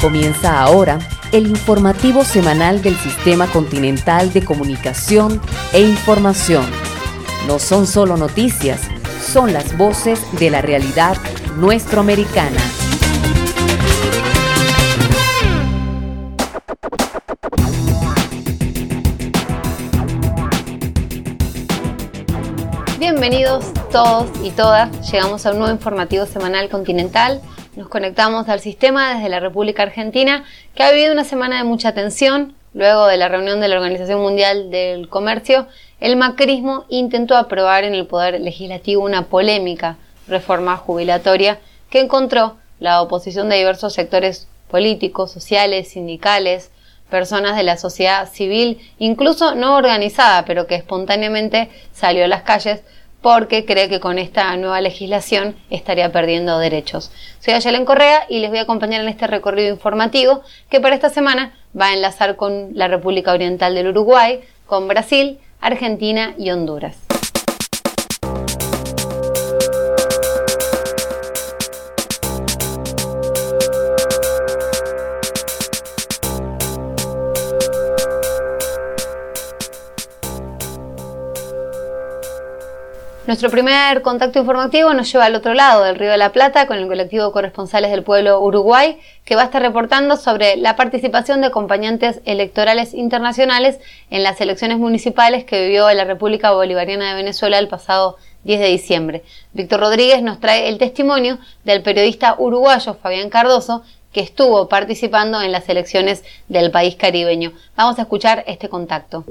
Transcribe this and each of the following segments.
Comienza ahora el informativo semanal del Sistema Continental de Comunicación e Información. No son solo noticias, son las voces de la realidad nuestroamericana. Bienvenidos todos y todas. Llegamos a un nuevo informativo semanal continental. Nos conectamos al sistema desde la República Argentina, que ha vivido una semana de mucha tensión. Luego de la reunión de la Organización Mundial del Comercio, el macrismo intentó aprobar en el Poder Legislativo una polémica reforma jubilatoria que encontró la oposición de diversos sectores políticos, sociales, sindicales, personas de la sociedad civil, incluso no organizada, pero que espontáneamente salió a las calles porque cree que con esta nueva legislación estaría perdiendo derechos. Soy Ayelen Correa y les voy a acompañar en este recorrido informativo que para esta semana va a enlazar con la República Oriental del Uruguay, con Brasil, Argentina y Honduras. Nuestro primer contacto informativo nos lleva al otro lado del Río de la Plata con el colectivo Corresponsales del Pueblo Uruguay, que va a estar reportando sobre la participación de acompañantes electorales internacionales en las elecciones municipales que vivió la República Bolivariana de Venezuela el pasado 10 de diciembre. Víctor Rodríguez nos trae el testimonio del periodista uruguayo Fabián Cardoso, que estuvo participando en las elecciones del país caribeño. Vamos a escuchar este contacto.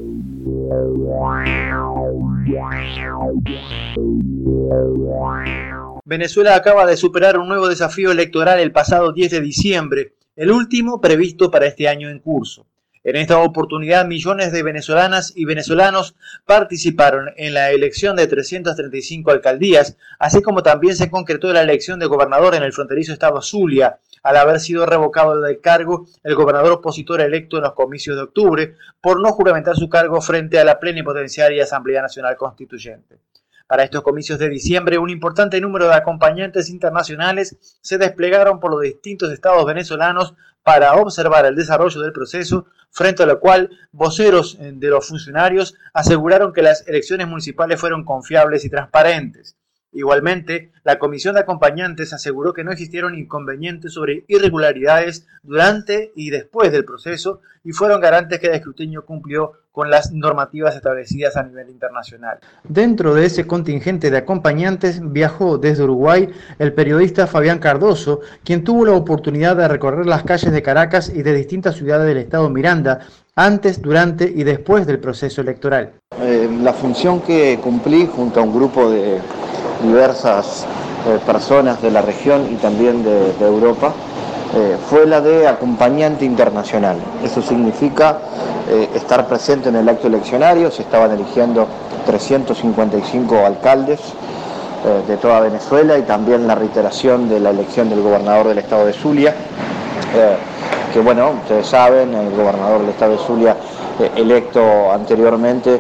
Venezuela acaba de superar un nuevo desafío electoral el pasado 10 de diciembre, el último previsto para este año en curso. En esta oportunidad, millones de venezolanas y venezolanos participaron en la elección de 335 alcaldías, así como también se concretó la elección de gobernador en el fronterizo estado Zulia, al haber sido revocado del cargo el gobernador opositor electo en los comicios de octubre por no juramentar su cargo frente a la plenipotenciaria Asamblea Nacional Constituyente. Para estos comicios de diciembre, un importante número de acompañantes internacionales se desplegaron por los distintos estados venezolanos para observar el desarrollo del proceso, frente a lo cual voceros de los funcionarios aseguraron que las elecciones municipales fueron confiables y transparentes. Igualmente, la comisión de acompañantes aseguró que no existieron inconvenientes sobre irregularidades durante y después del proceso y fueron garantes que el escrutinio cumplió con las normativas establecidas a nivel internacional. Dentro de ese contingente de acompañantes viajó desde Uruguay el periodista Fabián Cardoso, quien tuvo la oportunidad de recorrer las calles de Caracas y de distintas ciudades del estado Miranda antes, durante y después del proceso electoral. La función que cumplí junto a un grupo de diversas personas de la región y también de Europa fue la de acompañante internacional. Eso significa estar presente en el acto eleccionario. Se estaban eligiendo 355 alcaldes de toda Venezuela y también la reiteración de la elección del gobernador del estado de Zulia, que bueno, ustedes saben, el gobernador del estado de Zulia electo anteriormente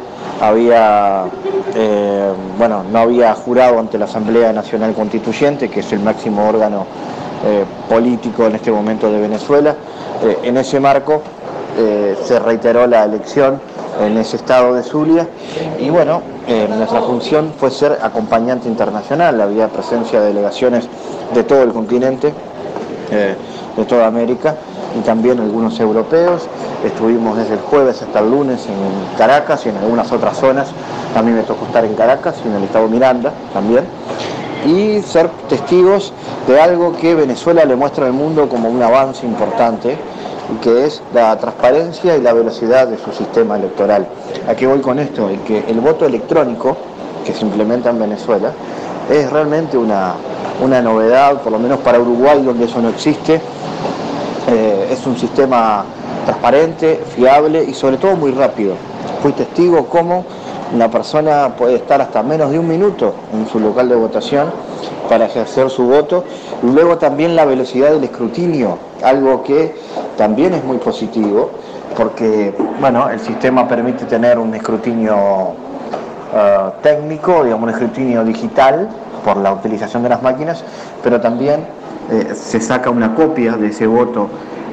no había jurado ante la Asamblea Nacional Constituyente, que es el máximo órgano político en este momento de Venezuela. En ese marco se reiteró la elección en ese estado de Zulia y bueno, nuestra función fue ser acompañante internacional. Había presencia de delegaciones de todo el continente, de toda América y también algunos europeos. Estuvimos desde el jueves hasta el lunes en Caracas y en algunas otras zonas. A mí me tocó estar en Caracas y en el estado Miranda también. Y ser testigos de algo que Venezuela le muestra al mundo como un avance importante, y que es la transparencia y la velocidad de su sistema electoral. ¿A qué voy con esto? El que el voto electrónico que se implementa en Venezuela es realmente una novedad, por lo menos para Uruguay, donde eso no existe. Es un sistema transparente, fiable y sobre todo muy rápido. Fui testigo cómo una persona puede estar hasta menos de un minuto en su local de votación para ejercer su voto, y luego también la velocidad del escrutinio, algo que también es muy positivo, porque bueno, el sistema permite tener un escrutinio técnico, digamos un escrutinio digital por la utilización de las máquinas, pero también se saca una copia de ese voto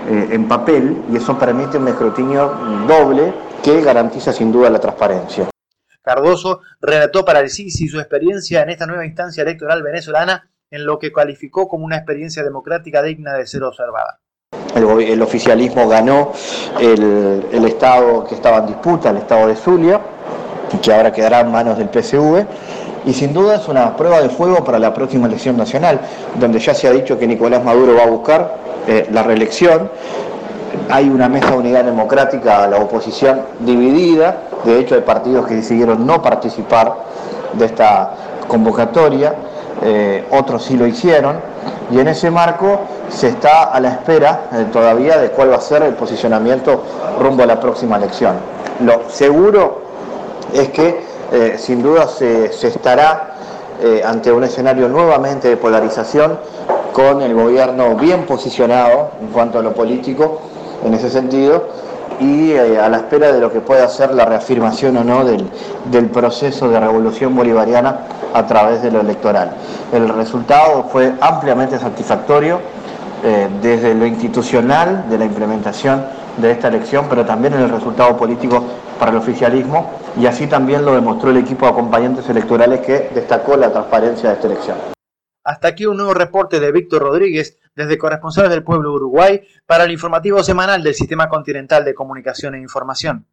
en papel, y eso permite un escrutinio doble que garantiza sin duda la transparencia. Cardoso relató para el CICI su experiencia en esta nueva instancia electoral venezolana, en lo que calificó como una experiencia democrática digna de ser observada. El oficialismo ganó el estado que estaba en disputa, el estado de Zulia, que ahora quedará en manos del PSV, y sin duda es una prueba de fuego para la próxima elección nacional, donde ya se ha dicho que Nicolás Maduro va a buscar la reelección. Hay una mesa de unidad democrática, la oposición dividida, de hecho hay partidos que decidieron no participar de esta convocatoria, otros sí lo hicieron, y en ese marco se está a la espera todavía de cuál va a ser el posicionamiento rumbo a la próxima elección. Lo seguro es que sin duda se estará ante un escenario nuevamente de polarización, con el gobierno bien posicionado en cuanto a lo político en ese sentido, y a la espera de lo que pueda ser la reafirmación o no del proceso de revolución bolivariana a través de lo electoral. El resultado fue ampliamente satisfactorio desde lo institucional de la implementación de esta elección, pero también en el resultado político para el oficialismo, y así también lo demostró el equipo de acompañantes electorales, que destacó la transparencia de esta elección. Hasta aquí un nuevo reporte de Víctor Rodríguez, desde Corresponsales del Pueblo de Uruguay, para el informativo semanal del Sistema Continental de Comunicación e Información.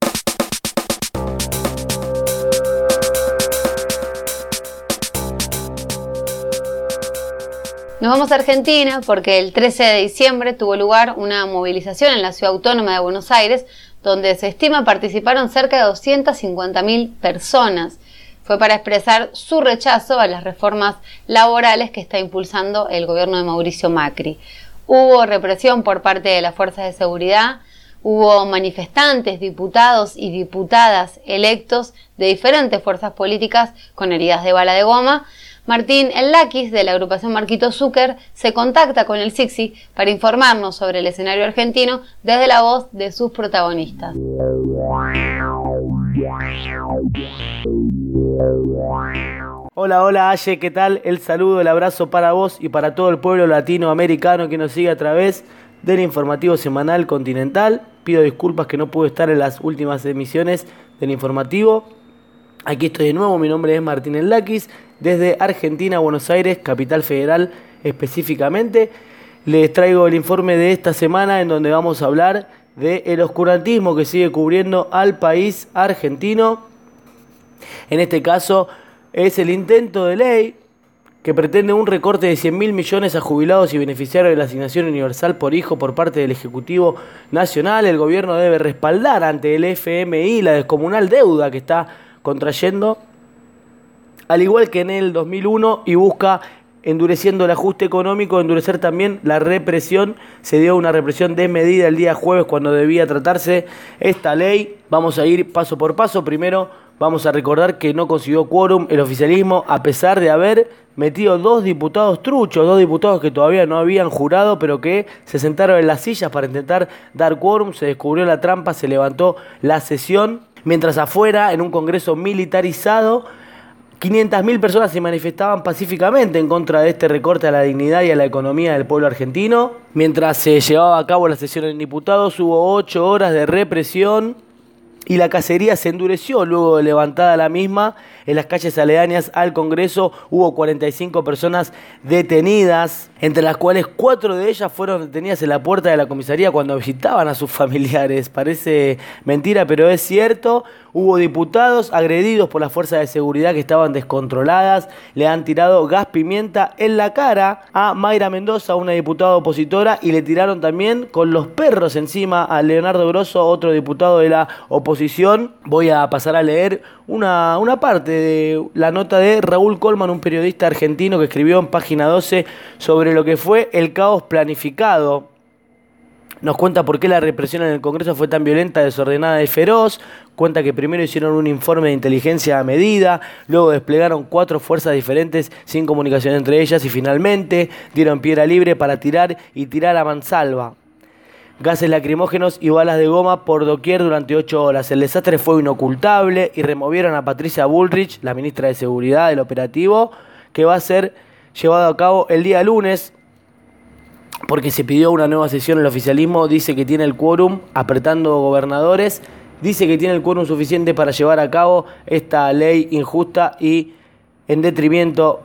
Nos vamos a Argentina porque el 13 de diciembre tuvo lugar una movilización en la Ciudad Autónoma de Buenos Aires, donde se estima participaron cerca de 250.000 personas. Fue para expresar su rechazo a las reformas laborales que está impulsando el gobierno de Mauricio Macri. Hubo represión por parte de las fuerzas de seguridad, hubo manifestantes, diputados y diputadas electos de diferentes fuerzas políticas con heridas de bala de goma. Martín Enlakis, de la agrupación Marquito Zucker, se contacta con el CICSI para informarnos sobre el escenario argentino desde la voz de sus protagonistas. Hola Aye, ¿qué tal? El saludo, el abrazo para vos y para todo el pueblo latinoamericano que nos sigue a través del informativo semanal Continental. Pido disculpas que no pude estar en las últimas emisiones del informativo. Aquí estoy de nuevo, mi nombre es Martín Enlakis, desde Argentina, Buenos Aires, capital federal específicamente. Les traigo el informe de esta semana, en donde vamos a hablar del oscurantismo que sigue cubriendo al país argentino. En este caso es el intento de ley que pretende un recorte de 100.000 millones a jubilados y beneficiarios de la asignación universal por hijo por parte del Ejecutivo Nacional. El gobierno debe respaldar ante el FMI la descomunal deuda que está contrayendo, al igual que en el 2001, y busca, endureciendo el ajuste económico, endurecer también la represión. Se dio una represión desmedida el día jueves cuando debía tratarse esta ley. Vamos a ir paso por paso. Primero vamos a recordar que no consiguió quórum el oficialismo, a pesar de haber metido 2 diputados truchos, 2 diputados que todavía no habían jurado, pero que se sentaron en las sillas para intentar dar quórum. Se descubrió la trampa, se levantó la sesión, mientras afuera, en un congreso militarizado, 500.000 personas se manifestaban pacíficamente en contra de este recorte a la dignidad y a la economía del pueblo argentino. Mientras se llevaba a cabo la sesión en diputados, hubo 8 horas de represión y la cacería se endureció luego de levantada la misma. En las calles aledañas al Congreso hubo 45 personas detenidas, entre las cuales 4 de ellas fueron detenidas en la puerta de la comisaría cuando visitaban a sus familiares. Parece mentira, pero es cierto. Hubo diputados agredidos por las fuerzas de seguridad que estaban descontroladas. Le han tirado gas pimienta en la cara a Mayra Mendoza, una diputada opositora, y le tiraron también con los perros encima a Leonardo Grosso, otro diputado de la oposición. Voy a pasar a leer una parte de la nota de Raúl Colman, un periodista argentino que escribió en Página 12 sobre lo que fue el caos planificado. Nos cuenta por qué la represión en el Congreso fue tan violenta, desordenada y feroz. Cuenta que primero hicieron un informe de inteligencia a medida, luego desplegaron 4 fuerzas diferentes sin comunicación entre ellas y finalmente dieron piedra libre para tirar a mansalva. Gases lacrimógenos y balas de goma por doquier durante 8 horas. El desastre fue inocultable y removieron a Patricia Bullrich, la ministra de Seguridad, del operativo, que va a ser llevado a cabo el día lunes. porque se pidió una nueva sesión. El oficialismo dice que tiene el quórum apretando gobernadores, dice que tiene el quórum suficiente para llevar a cabo esta ley injusta y en detrimento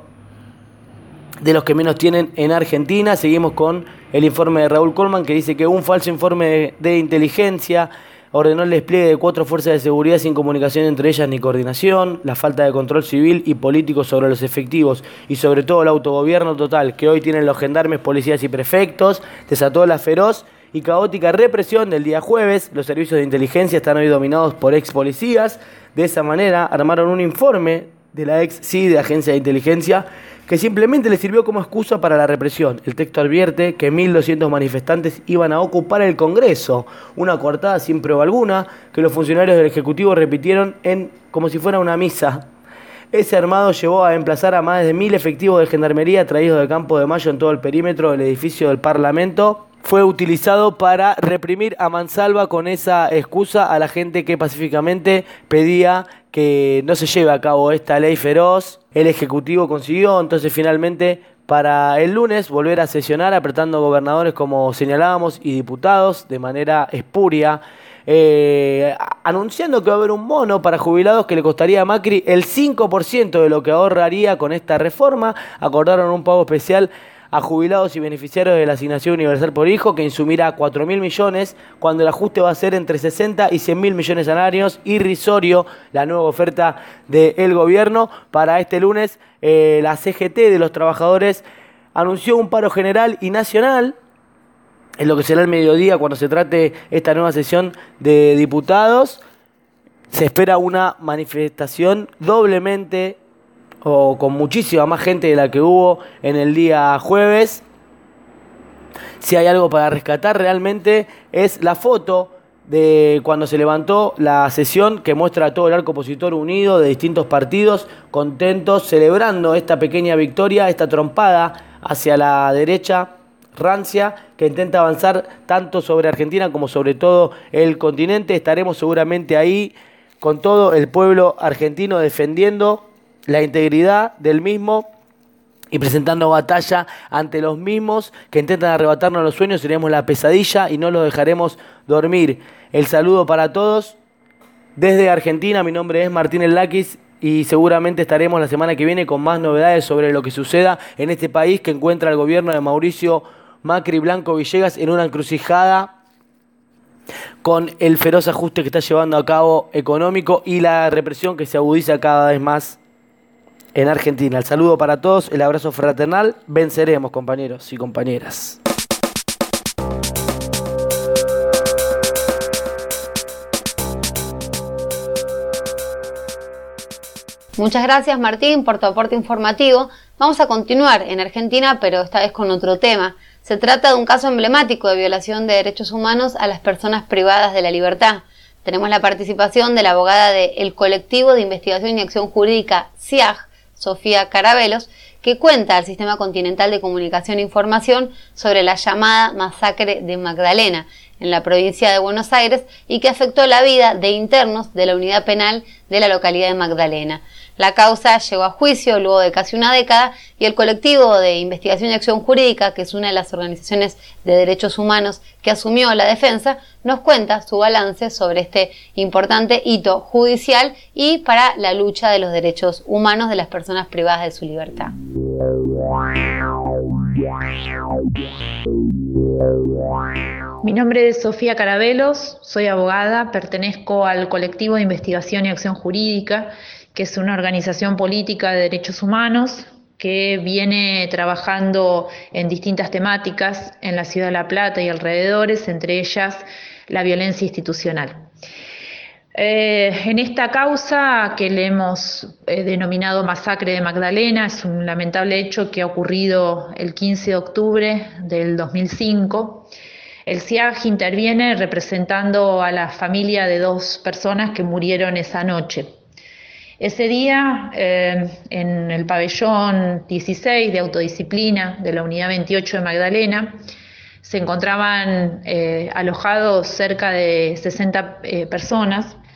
de los que menos tienen en Argentina. Seguimos con el informe de Raúl Colman, que dice que un falso informe de inteligencia ordenó el despliegue de 4 fuerzas de seguridad sin comunicación entre ellas ni coordinación, la falta de control civil y político sobre los efectivos y sobre todo el autogobierno total que hoy tienen los gendarmes, policías y prefectos, desató la feroz y caótica represión del día jueves. Los servicios de inteligencia están hoy dominados por ex policías. De esa manera armaron un informe de la ex CID, de Agencia de Inteligencia, que simplemente le sirvió como excusa para la represión. El texto advierte que 1.200 manifestantes iban a ocupar el Congreso, una coartada sin prueba alguna, que los funcionarios del Ejecutivo repitieron como si fuera una misa. Ese armado llevó a emplazar a más de 1.000 efectivos de gendarmería traídos de Campo de Mayo en todo el perímetro del edificio del Parlamento. Fue utilizado para reprimir a mansalva con esa excusa a la gente que pacíficamente pedía que no se lleve a cabo esta ley feroz. El Ejecutivo consiguió entonces finalmente para el lunes volver a sesionar apretando gobernadores, como señalábamos, y diputados de manera espuria, anunciando que va a haber un bono para jubilados que le costaría a Macri el 5% de lo que ahorraría con esta reforma. Acordaron un pago especial a jubilados y beneficiarios de la asignación universal por hijo, que insumirá 4.000 millones, cuando el ajuste va a ser entre 60 y 100.000 millones anuales. Irrisorio la nueva oferta del gobierno. Para este lunes, la CGT de los trabajadores anunció un paro general y nacional, en lo que será el mediodía cuando se trate esta nueva sesión de diputados. Se espera una manifestación doblemente o con muchísima más gente de la que hubo en el día jueves. Si hay algo para rescatar realmente es la foto de cuando se levantó la sesión, que muestra a todo el arco opositor unido de distintos partidos, contentos, celebrando esta pequeña victoria, esta trompada hacia la derecha rancia que intenta avanzar tanto sobre Argentina como sobre todo el continente. Estaremos seguramente ahí con todo el pueblo argentino defendiendo la integridad del mismo y presentando batalla ante los mismos que intentan arrebatarnos los sueños. Seremos la pesadilla y no los dejaremos dormir. El saludo para todos desde Argentina. Mi nombre es Martín Elakis y seguramente estaremos la semana que viene con más novedades sobre lo que suceda en este país que encuentra al gobierno de Mauricio Macri Blanco Villegas en una encrucijada con el feroz ajuste que está llevando a cabo económico y la represión que se agudiza cada vez más en Argentina. El saludo para todos, el abrazo fraternal. Venceremos, compañeros y compañeras. Muchas gracias, Martín, por tu aporte informativo. Vamos a continuar en Argentina, pero esta vez con otro tema. Se trata de un caso emblemático de violación de derechos humanos a las personas privadas de la libertad. Tenemos la participación de la abogada del Colectivo de Investigación y Acción Jurídica CIAG, Sofía Carabelos, que cuenta al Sistema Continental de Comunicación e Información sobre la llamada masacre de Magdalena en la provincia de Buenos Aires y que afectó la vida de internos de la unidad penal de la localidad de Magdalena. La causa llegó a juicio luego de casi una década y el Colectivo de Investigación y Acción Jurídica, que es una de las organizaciones de derechos humanos que asumió la defensa, nos cuenta su balance sobre este importante hito judicial y para la lucha de los derechos humanos de las personas privadas de su libertad. Mi nombre es Sofía Carabelos, soy abogada, pertenezco al Colectivo de Investigación y Acción Jurídica, que es una organización política de derechos humanos que viene trabajando en distintas temáticas en la ciudad de La Plata y alrededores, entre ellas la violencia institucional. En esta causa que le hemos denominado Masacre de Magdalena, es un lamentable hecho que ha ocurrido el 15 de octubre del 2005. El CIAG interviene representando a la familia de 2 personas que murieron esa noche. Ese día, en el pabellón 16 de autodisciplina de la unidad 28 de Magdalena, se encontraban alojados cerca de 60 personas,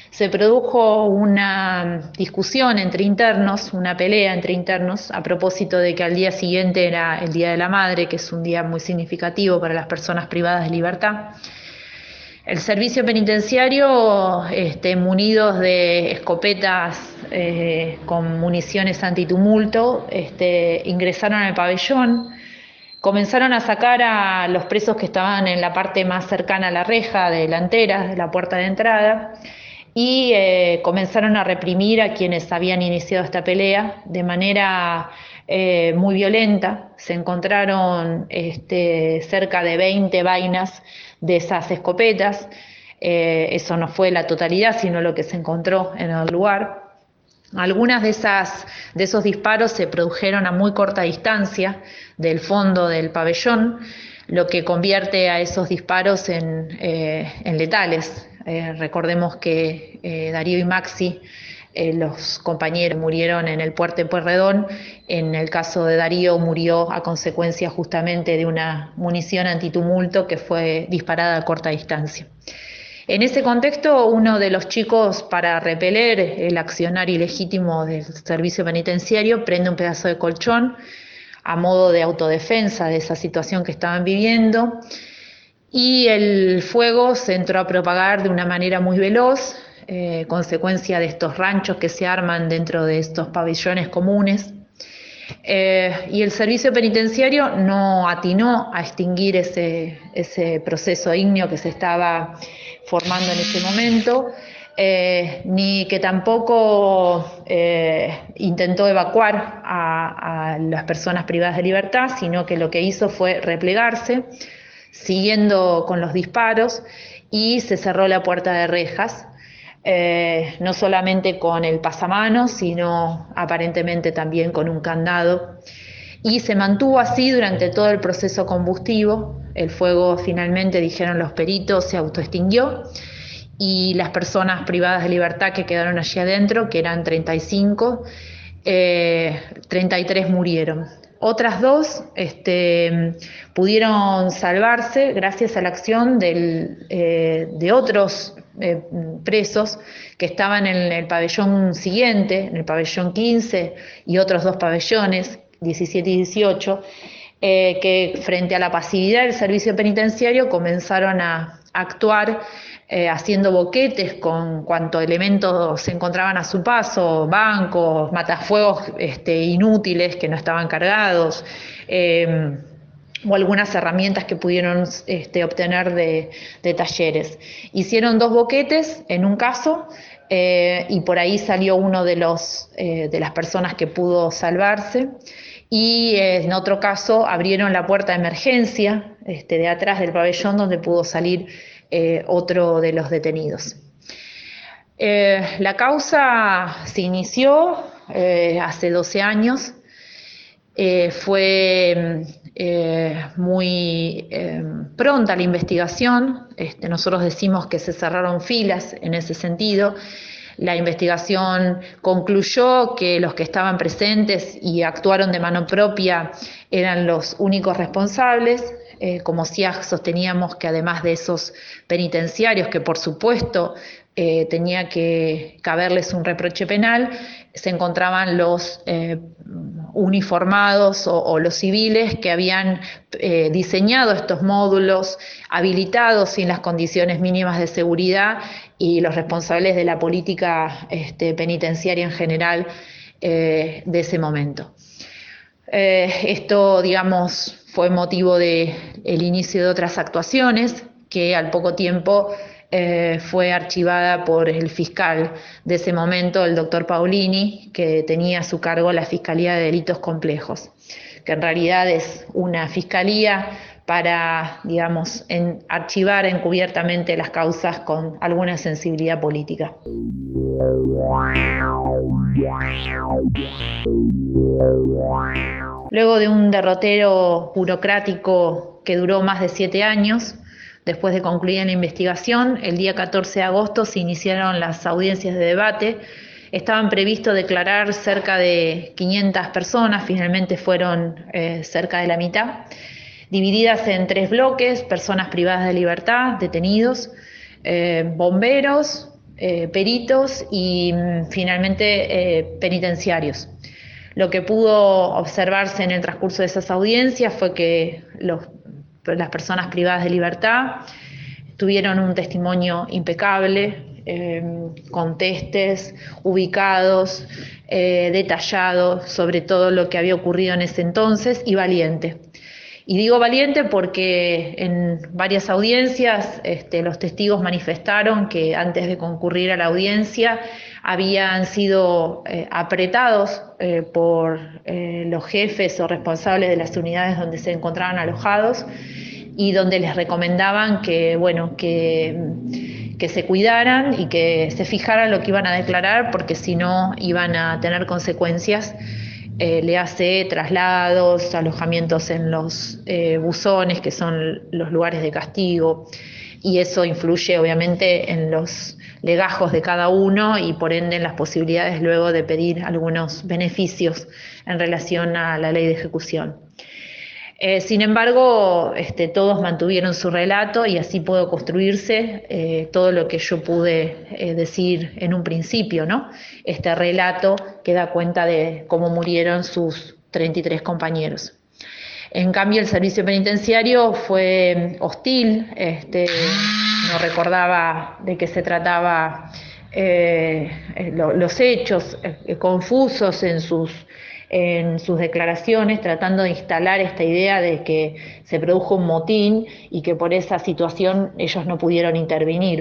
se produjo una discusión entre internos, una pelea entre internos, a propósito de que al día siguiente era el Día de la Madre, que es un día muy significativo para las personas privadas de libertad. El servicio penitenciario, munidos de escopetas con municiones antitumulto, ingresaron al pabellón, comenzaron a sacar a los presos que estaban en la parte más cercana a la reja delantera, de la puerta de entrada, y comenzaron a reprimir a quienes habían iniciado esta pelea de manera muy violenta. Se encontraron cerca de 20 vainas de esas escopetas. Eso no fue la totalidad, sino lo que se encontró en el lugar. Algunas de esos disparos se produjeron a muy corta distancia del fondo del pabellón, lo que convierte a esos disparos en letales. Recordemos que Darío y Maxi, los compañeros, murieron en el Puerto Pueyrredón. En el caso de Darío murió a consecuencia justamente de una munición antitumulto que fue disparada a corta distancia. En ese contexto, uno de los chicos, para repeler el accionar ilegítimo del servicio penitenciario, prende un pedazo de colchón a modo de autodefensa de esa situación que estaban viviendo, y el fuego se entró a propagar de una manera muy veloz, consecuencia de estos ranchos que se arman dentro de estos pabellones comunes. Y el servicio penitenciario no atinó a extinguir ese proceso ígneo que se estaba formando en ese momento, ni que tampoco intentó evacuar a las personas privadas de libertad, sino que lo que hizo fue replegarse, siguiendo con los disparos, y se cerró la puerta de rejas, no solamente con el pasamanos, sino aparentemente también con un candado, y se mantuvo así durante todo el proceso combustivo. El fuego finalmente, dijeron los peritos, se autoextinguió, y las personas privadas de libertad que quedaron allí adentro, que eran 35, 33 murieron. Otras dos pudieron salvarse gracias a la acción de otros presos que estaban en el pabellón siguiente, en el pabellón 15, y otros dos pabellones, 17 y 18, que frente a la pasividad del servicio penitenciario comenzaron a actuar haciendo boquetes con cuanto elementos se encontraban a su paso, bancos, matafuegos inútiles que no estaban cargados, o algunas herramientas que pudieron obtener de talleres. Hicieron 2 boquetes en un caso, y por ahí salió uno de las personas que pudo salvarse, y en otro caso abrieron la puerta de emergencia de atrás del pabellón, donde pudo salir otro de los detenidos. La causa se inició hace 12 años. Fue muy pronta la investigación. Nosotros decimos que se cerraron filas en ese sentido. La investigación concluyó que los que estaban presentes y actuaron de mano propia eran los únicos responsables. Como CIAG sosteníamos que además de esos penitenciarios, que por supuesto tenía que caberles un reproche penal, se encontraban los uniformados o los civiles que habían diseñado estos módulos, habilitados sin las condiciones mínimas de seguridad, y los responsables de la política penitenciaria en general de ese momento. Esto, digamos, fue motivo del inicio de otras actuaciones que al poco tiempo fue archivada por el fiscal de ese momento, el doctor Paolini, que tenía a su cargo la Fiscalía de Delitos Complejos, que en realidad es una fiscalía para, digamos, archivar encubiertamente las causas con alguna sensibilidad política. Luego de un derrotero burocrático que duró más de 7 años, después de concluir la investigación, el día 14 de agosto se iniciaron las audiencias de debate. Estaban previstos declarar cerca de 500 personas, finalmente fueron cerca de la mitad, divididas en 3 bloques: personas privadas de libertad, detenidos, bomberos, peritos y finalmente penitenciarios. Lo que pudo observarse en el transcurso de esas audiencias fue que las personas privadas de libertad tuvieron un testimonio impecable, con testes ubicados, detallados sobre todo lo que había ocurrido en ese entonces y valiente. Y digo valiente porque en varias audiencias los testigos manifestaron que antes de concurrir a la audiencia habían sido apretados por los jefes o responsables de las unidades donde se encontraban alojados y donde les recomendaban que se cuidaran y que se fijaran lo que iban a declarar porque si no iban a tener consecuencias. Le hace traslados, alojamientos en los buzones, que son los lugares de castigo, y eso influye obviamente en los legajos de cada uno y por ende en las posibilidades luego de pedir algunos beneficios en relación a la ley de ejecución. Sin embargo, todos mantuvieron su relato y así pudo construirse todo lo que yo pude decir en un principio, ¿no? Este relato que da cuenta de cómo murieron sus 33 compañeros. En cambio, el servicio penitenciario fue hostil, no recordaba de qué se trataba los hechos, confusos en sus declaraciones, tratando de instalar esta idea de que se produjo un motín y que por esa situación ellos no pudieron intervenir.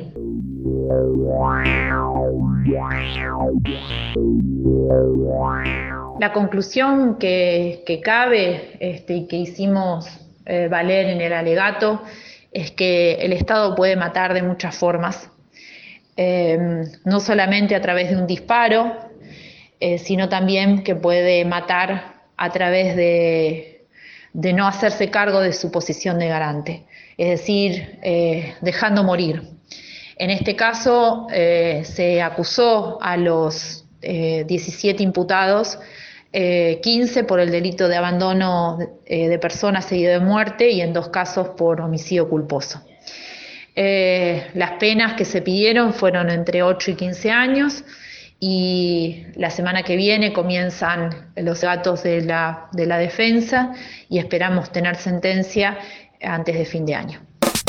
La conclusión que cabe y que hicimos valer en el alegato es que el Estado puede matar de muchas formas, no solamente a través de un disparo, sino también que puede matar a través de no hacerse cargo de su posición de garante, es decir, dejando morir. En este caso se acusó a los 17 imputados, 15 por el delito de abandono de persona seguido de muerte y en 2 casos por homicidio culposo. Las penas que se pidieron fueron entre 8 y 15 años, y la semana que viene comienzan los alegatos de la defensa y esperamos tener sentencia antes de fin de año.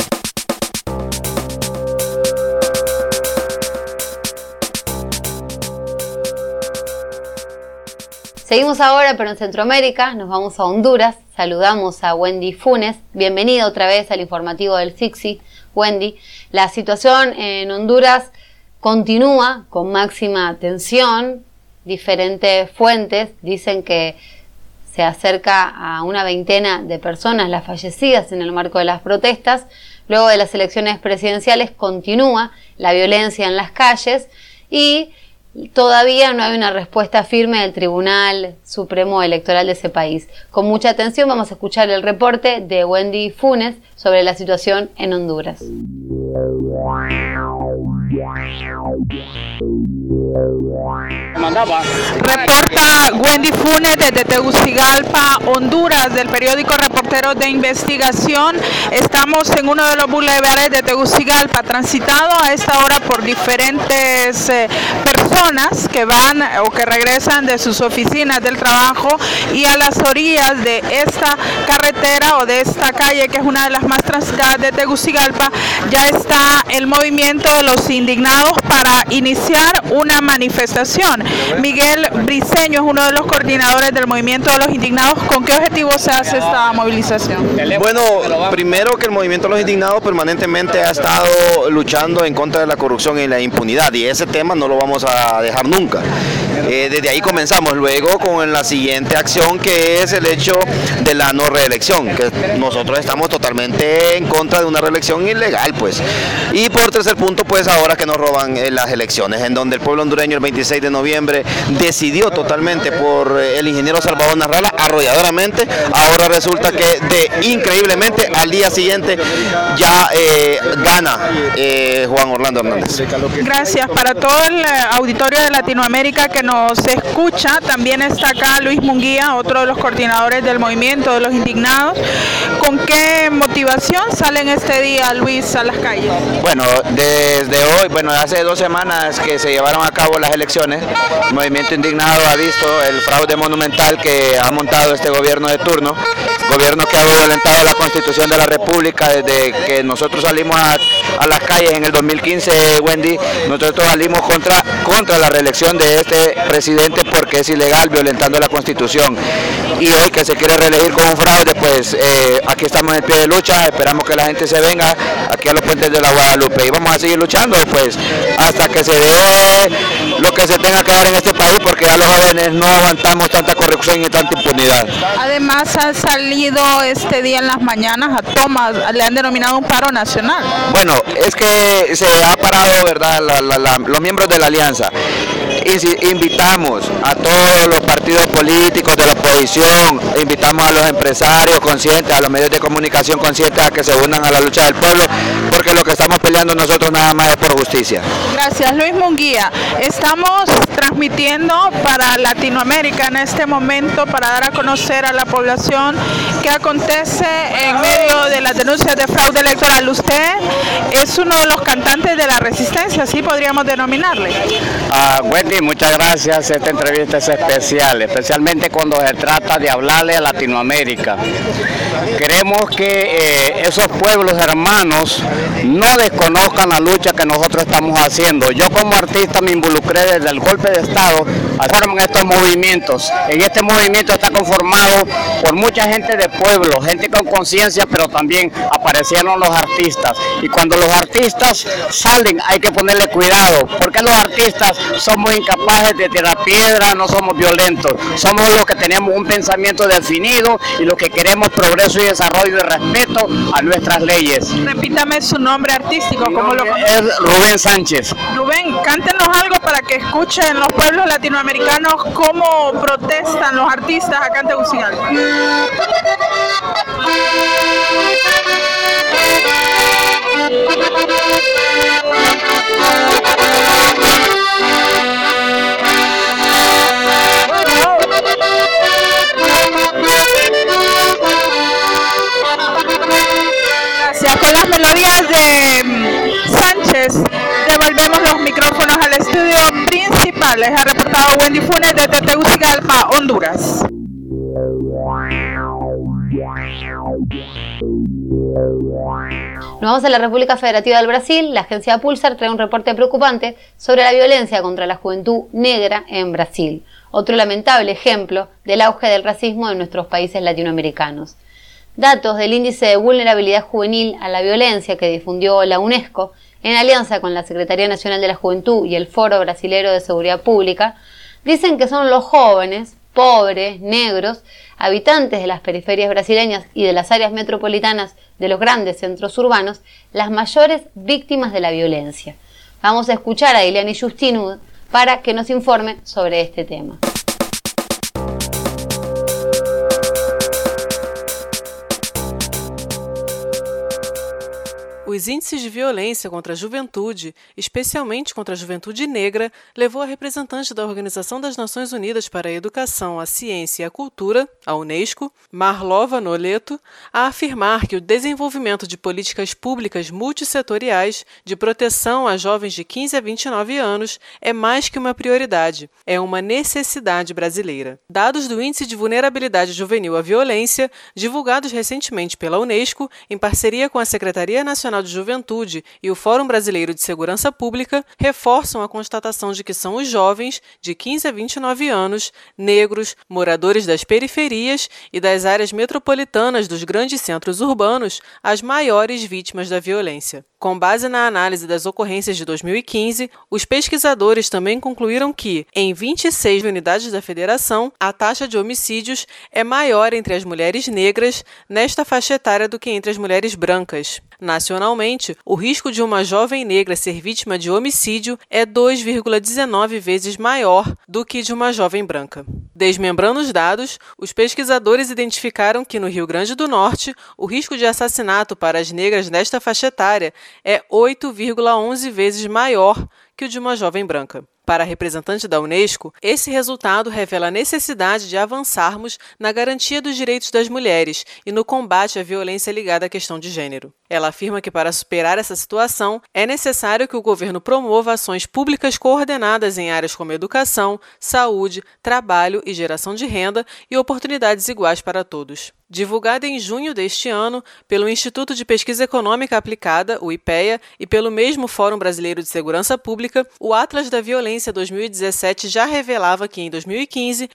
Seguimos ahora, pero en Centroamérica, nos vamos a Honduras, saludamos a Wendy Funes, bienvenida otra vez al informativo del CICSI. Wendy, la situación en Honduras continúa con máxima tensión. Diferentes fuentes dicen que se acerca a una veintena de personas las fallecidas en el marco de las protestas. Luego de las elecciones presidenciales continúa la violencia en las calles y todavía no hay una respuesta firme del Tribunal Supremo Electoral de ese país. Con mucha atención vamos a escuchar el reporte de Wendy Funes sobre la situación en Honduras. Reporta Wendy Funes desde Tegucigalpa, Honduras, del periódico Reporteros de Investigación. Estamos en uno de los bulevares de Tegucigalpa, transitado a esta hora por diferentes personas que van o que regresan de sus oficinas del trabajo, y a las orillas de esta carretera o de esta calle, que es una de las más transitadas de Tegucigalpa, ya está el movimiento de los indignados para iniciar una manifestación. Miguel Briceño es uno de los coordinadores del movimiento de los indignados. ¿Con qué objetivo se hace esta movilización? Bueno, primero que el movimiento de los indignados permanentemente ha estado luchando en contra de la corrupción y la impunidad, y ese tema no lo vamos a dejar nunca. Desde ahí comenzamos, luego con la siguiente acción, que es el hecho de la no reelección, que nosotros estamos totalmente en contra de una reelección ilegal, pues. Y por tercer punto, pues ahora que nos roban las elecciones, en donde el pueblo hondureño el 26 de noviembre decidió totalmente por el ingeniero Salvador Narrala, arrolladoramente. Ahora resulta que increíblemente al día siguiente ya gana Juan Orlando Hernández. Gracias. Para todo el auditorio de Latinoamérica que nos escucha, también está acá Luis Munguía, otro de los coordinadores del movimiento de los indignados. ¿Con qué motivo motivación salen este día, Luis, a las calles? Bueno, desde hoy, hace 2 semanas que se llevaron a cabo las elecciones, el Movimiento Indignado ha visto el fraude monumental que ha montado este gobierno de turno, gobierno que ha violentado la Constitución de la República desde que nosotros salimos a las calles en el 2015, Wendy. Nosotros salimos contra la reelección de este presidente porque es ilegal, violentando la Constitución. Y hoy que se quiere reelegir con un fraude, pues aquí estamos en pie de lucha, esperamos que la gente se venga aquí a los puentes de la Guadalupe y vamos a seguir luchando pues hasta que se dé lo que se tenga que dar en este país, porque ya los jóvenes no aguantamos tanta corrupción y tanta impunidad. Además han salido este día en las mañanas a tomas, le han denominado un paro nacional. Bueno, es que se ha parado, ¿verdad?, los miembros de la alianza. Invitamos a todos los partidos políticos de la oposición, invitamos a los empresarios conscientes, a los medios de comunicación conscientes a que se unan a la lucha del pueblo, porque lo que estamos peleando nosotros nada más es por justicia. Gracias, Luis Munguía. Estamos transmitiendo para Latinoamérica en este momento para dar a conocer a la población qué acontece en medio de las denuncias de fraude electoral. Usted es uno de los cantantes de la resistencia, así podríamos denominarle. Wendy, muchas gracias. Esta entrevista es especial, especialmente cuando se trata de hablarle a Latinoamérica. Queremos que esos pueblos hermanos no desconozcan la lucha que nosotros estamos haciendo. Yo como artista me involucré desde el golpe de Estado a formar estos movimientos. En este movimiento está conformado por mucha gente de pueblo, gente con conciencia, pero también aparecieron los artistas. Y cuando los artistas salen hay que ponerle cuidado, porque los artistas somos incapaces de tirar piedra, no somos violentos, somos los que tenemos un pensamiento definido y los que queremos progreso y desarrollo y respeto a nuestras leyes. Repítame su nombre artístico. ¿Cómo lo conoce? Es Rubén Sánchez. Rubén, cántenos algo para que escuchen los pueblos latinoamericanos cómo protestan los artistas acá en Tegucigalpa. Gracias. Con las melodías de Sánchez devolvemos los micrófonos al estudio principal. Les ha reportado Wendy Funes desde Tegucigalpa, Honduras. Nos vamos a la República Federativa del Brasil. La agencia Pulsar trae un reporte preocupante sobre la violencia contra la juventud negra en Brasil. Otro lamentable ejemplo del auge del racismo en nuestros países latinoamericanos. Datos del índice de vulnerabilidad juvenil a la violencia que difundió la UNESCO en alianza con la Secretaría Nacional de la Juventud y el Foro Brasilero de Seguridad Pública dicen que son los jóvenes, pobres, negros, habitantes de las periferias brasileñas y de las áreas metropolitanas de los grandes centros urbanos, las mayores víctimas de la violencia. Vamos a escuchar a Ileani Justinud para que nos informe sobre este tema. Os índices de violência contra a juventude, especialmente contra a juventude negra, levou a representante da Organização das Nações Unidas para a Educação, a Ciência e a Cultura, a UNESCO, Marlova Noleto, a afirmar que o desenvolvimento de políticas públicas multissetoriais de proteção a jovens de 15 a 29 anos é mais que uma prioridade, é uma necessidade brasileira. Dados do Índice de Vulnerabilidade Juvenil à Violência, divulgados recentemente pela UNESCO, em parceria com a Secretaria Nacional de Juventude e o Fórum Brasileiro de Segurança Pública, reforçam a constatação de que são os jovens de 15 a 29 anos, negros, moradores das periferias e das áreas metropolitanas dos grandes centros urbanos, as maiores vítimas da violência. Com base na análise das ocorrências de 2015, os pesquisadores também concluíram que, em 26 unidades da federação, a taxa de homicídios é maior entre as mulheres negras nesta faixa etária do que entre as mulheres brancas. Nacionalmente, o risco de uma jovem negra ser vítima de homicídio é 2,19 vezes maior do que de uma jovem branca. Desmembrando os dados, os pesquisadores identificaram que no Rio Grande do Norte, o risco de assassinato para as negras nesta faixa etária é 8,11 vezes maior que o de uma jovem branca. Para a representante da Unesco, esse resultado revela a necessidade de avançarmos na garantia dos direitos das mulheres e no combate à violência ligada à questão de gênero. Ela afirma que para superar essa situação, é necessário que o governo promova ações públicas coordenadas em áreas como educação, saúde, trabalho e geração de renda e oportunidades iguais para todos. Divulgada em junho deste ano pelo Instituto de Pesquisa Econômica Aplicada, o IPEA, e pelo mesmo Fórum Brasileiro de Segurança Pública, o Atlas da Violência 2017 já revelava que, em 2015,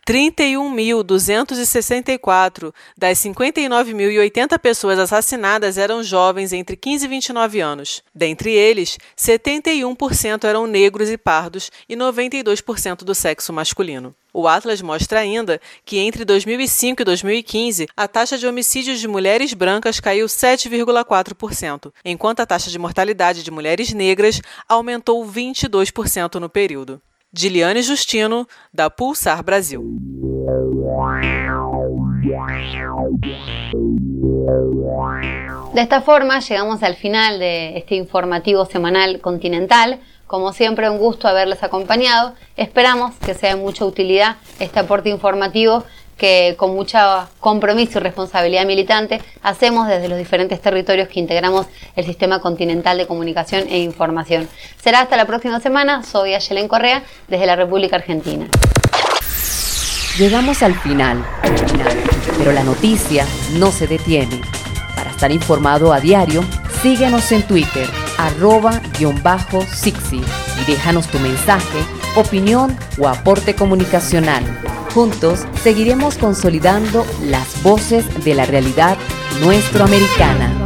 31.264 das 59.080 pessoas assassinadas eram jovens entre 15 e 29 anos. Dentre eles, 71% eram negros e pardos e 92% do sexo masculino. O Atlas mostra ainda que entre 2005 e 2015, a taxa de homicídios de mulheres brancas caiu 7,4%, enquanto a taxa de mortalidade de mulheres negras aumentou 22% no período. Diliane Justino, da Pulsar Brasil. De esta forma llegamos al final de este informativo semanal continental. Como siempre, un gusto haberles acompañado. Esperamos que sea de mucha utilidad este aporte informativo que con mucho compromiso y responsabilidad militante hacemos desde los diferentes territorios que integramos el Sistema Continental de Comunicación e Información. Será hasta la próxima semana. Soy Ayelen Correa desde la República Argentina. Llegamos al final, pero la noticia no se detiene. Para estar informado a diario, síguenos en Twitter, @_Sixi, y déjanos tu mensaje, opinión o aporte comunicacional. Juntos seguiremos consolidando las voces de la realidad nuestroamericana.